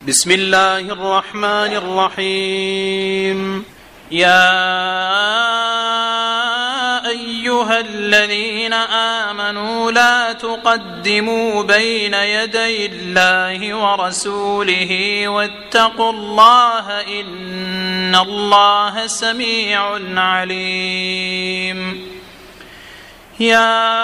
بسم الله الرحمن الرحيم. يا أيها الذين آمنوا لا تقدموا بين يدي الله ورسوله واتقوا الله إن الله سميع عليم. يا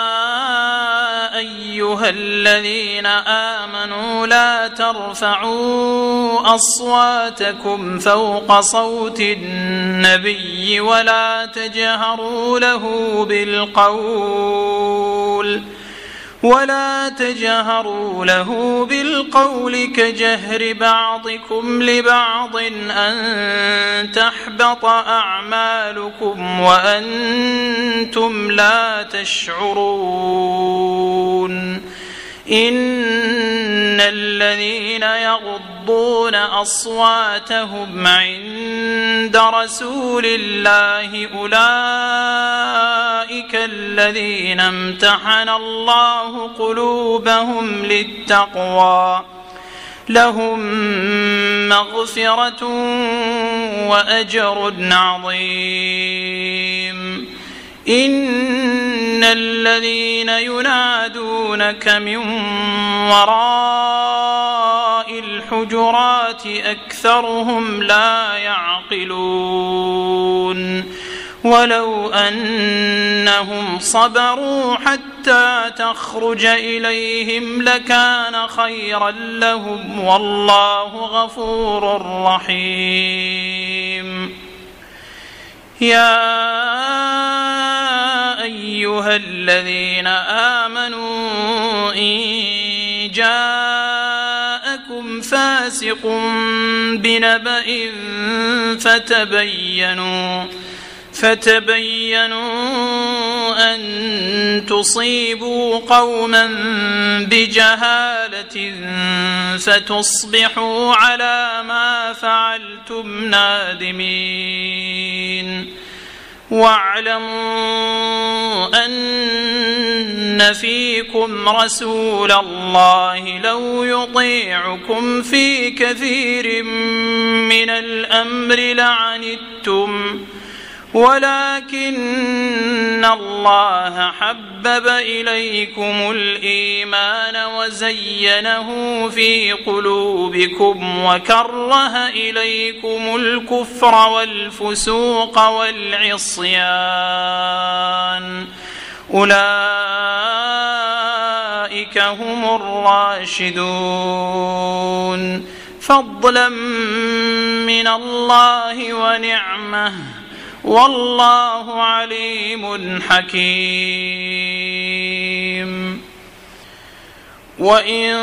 أيها الذين آمنوا لا ترفعوا أصواتكم فوق صوت النبي ولا تجهروا له بالقول كجهر بعضكم لبعض أن تحبط أعمالكم وأنتم لا تشعرون. إن الذين يغضون أصواتهم عند رسول الله أولئك الذين امتحن الله قلوبهم للتقوى لهم مغفرة وأجر عظيم. إن الذين ينادونك من وراء الحجرات أكثرهم لا يعقلون. ولو أنهم صبروا حتى تخرج إليهم لكان خيرا لهم والله غفور رحيم. يا أيها الذين آمنوا إن جاءكم فاسق بنبأ فتبينوا أن تصيبوا قوما بجهالة فتصبحوا على ما فعلتم نادمين. واعلموا أن فيكم رسول الله لو يطيعكم في كثير من الأمر لعنتم ولكن الله حبب إليكم الإيمان وزينه في قلوبكم وكره إليكم الكفر والفسوق والعصيان أولئك هم الراشدون فضلا من الله ونعمه والله عليم حكيم. وإن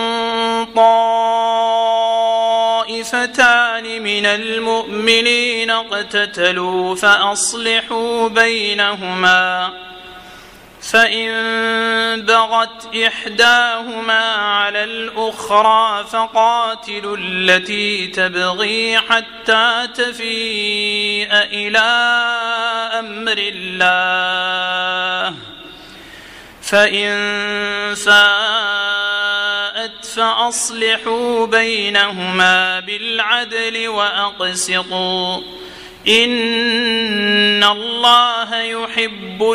طائفتان من المؤمنين اقتتلوا فأصلحوا بينهما فإن بغت إحداهما على الأخرى فقاتلوا التي تبغي حتى تفيء إلى أمر الله فإن فاءت فأصلحوا بينهما بالعدل وأقسطوا إن الله يحب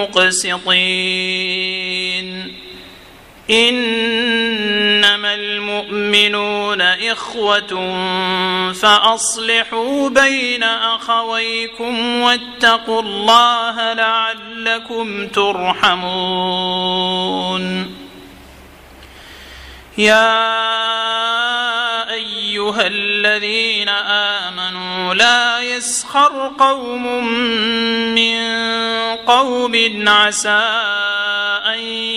المقسطين. إنما المؤمنون إخوة فأصلحوا بين أخويكم واتقوا الله لعلكم ترحمون. يا أيها الذين آمنوا لا يسخر قوم من قوم عسى أن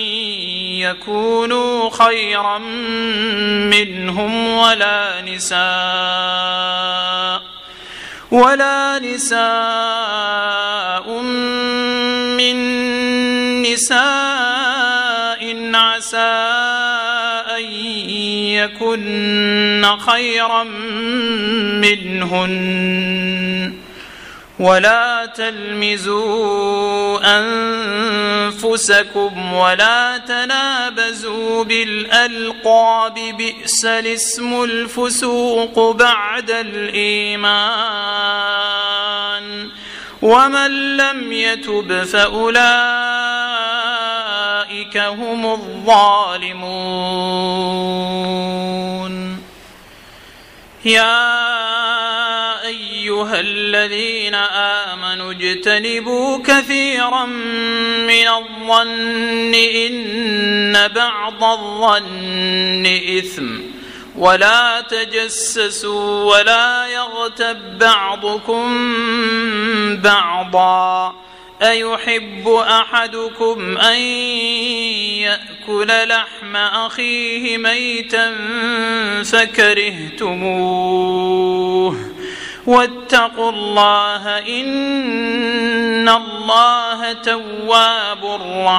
يكونوا خيرا منهم ولا نساء من نساء عسى أن يكن خيرا منهن ولا تلمزوا أنفسكم ولا تنابزوا بالألقاب بئس الاسم الفسوق بعد الإيمان ومن لم يتب فأولئك هم الظالمون. يا أيها الذين آمنوا اجتنبوا كثيرا من الظن إن بعض الظن إثم ولا تجسسوا ولا يغتب بعضكم بعضا أيحب أحدكم أن يأكل لحم أخيه ميتا فكرهتموه واتقوا الله إن الله تواب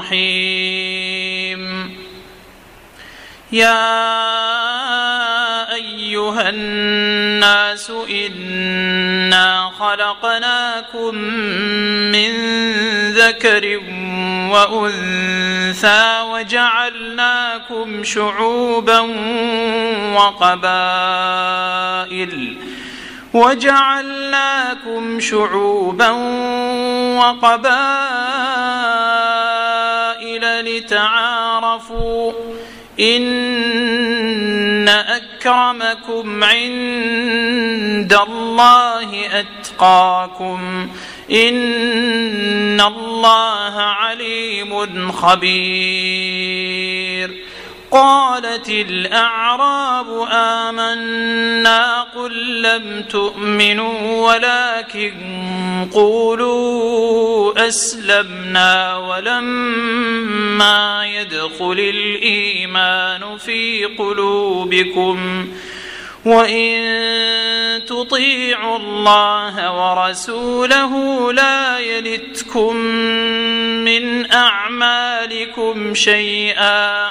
رحيم. يا أيها الناس إنا خلقناكم من ذكر وأنثى وجعلناكم شعوبا وقبائل لتعارفوا إن أكرمكم عند الله أتقاكم إن الله عليم خبير. قالت الأعراب آمنا قل لم تؤمنوا ولكن قولوا أسلمنا ولما يدخل الإيمان في قلوبكم وإن تطيعوا الله ورسوله لا يلتكم من أعمالكم شيئا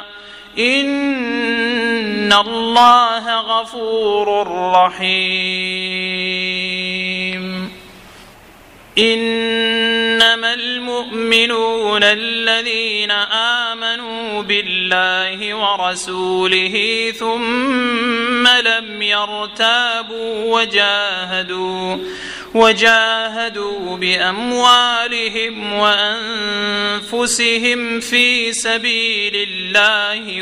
إن الله غفور رحيم. إنما المؤمنون الذين آمنوا بالله ورسوله ثم لم يرتابوا وجاهدوا بأموالهم وأنفسهم في سبيل الله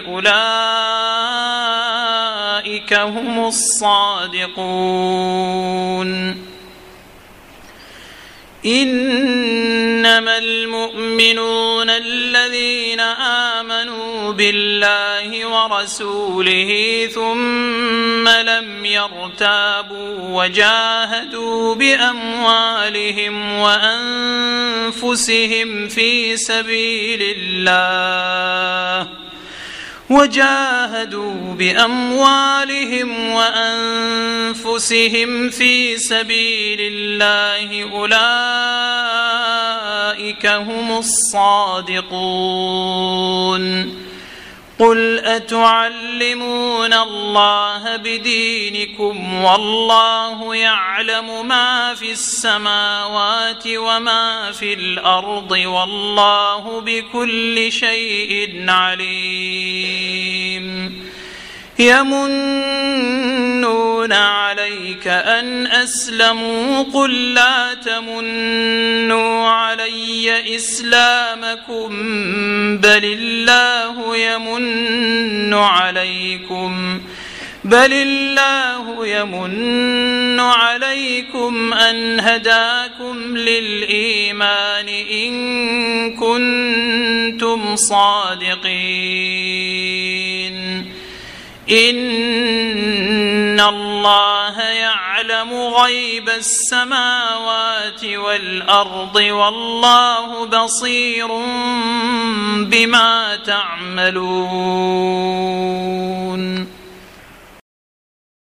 أولئك هم الصادقون. إنما المؤمنون الذين آمنوا بالله ورسوله ثم لم يرتابوا وجاهدوا بأموالهم وأنفسهم في سبيل الله أولئك هم الصادقون. قل أتعلمون الله بدينكم والله يعلم ما في السماوات وما في الأرض والله بكل شيء عليم. يمنون عليك أن أسلموا قل لا تمنوا علي إسلامكم بل الله يمن عليكم أن هداكم للإيمان إن كنتم صادقين. إن الله يعلم غيب السماوات والأرض والله بصير بما تعملون.